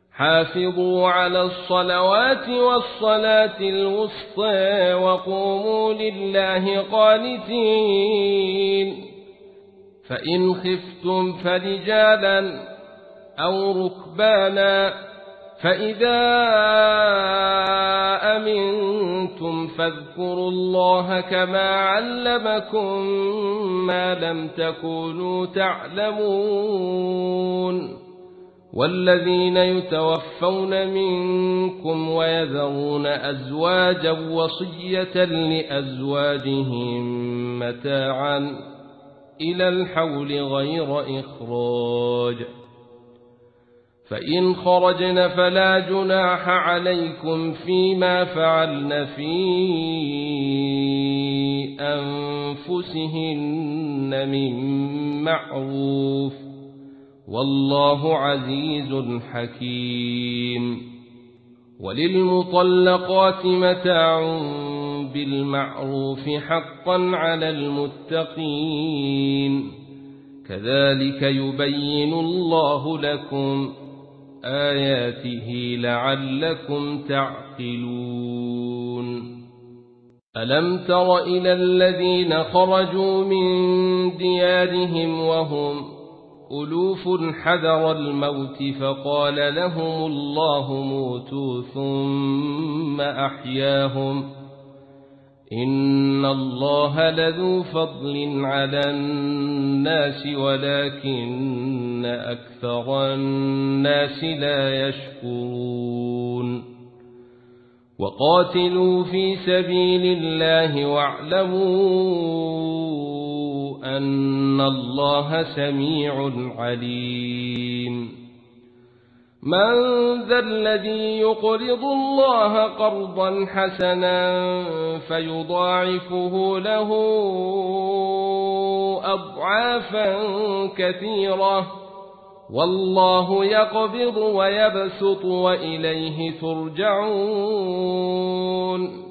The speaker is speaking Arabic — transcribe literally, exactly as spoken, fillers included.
حافظوا على الصلوات والصلاة الوسطى وقوموا لله قانتين. فإن خفتم فرجالا أو ركبانا فإذا أمنتم فاذكروا الله كما علمكم ما لم تكونوا تعلمون. والذين يتوفون منكم ويذرون أزواجا وصية لأزواجهم متاعا إلى الحول غير إخراج، فإن خرجن فلا جناح عليكم فيما فعلن في أنفسهن من معروف، والله عزيز حكيم. وللمطلقات متاع بالمعروف حقا على المتقين، كذلك يبين الله لكم آياته لعلكم تعقلون. ألم تر إلى الذين خرجوا من ديارهم وهم ألوف حذر الموت فقال لهم الله موتوا ثم أحياهم، إن الله لذو فضل على الناس ولكن أكثر الناس لا يشكرون. وقاتلوا في سبيل الله واعلموا أن الله سميع عليم. من ذا الذي يقرض الله قرضا حسنا فيضاعفه له أضعافا كثيرة، والله يقبض ويبسط وإليه ترجعون.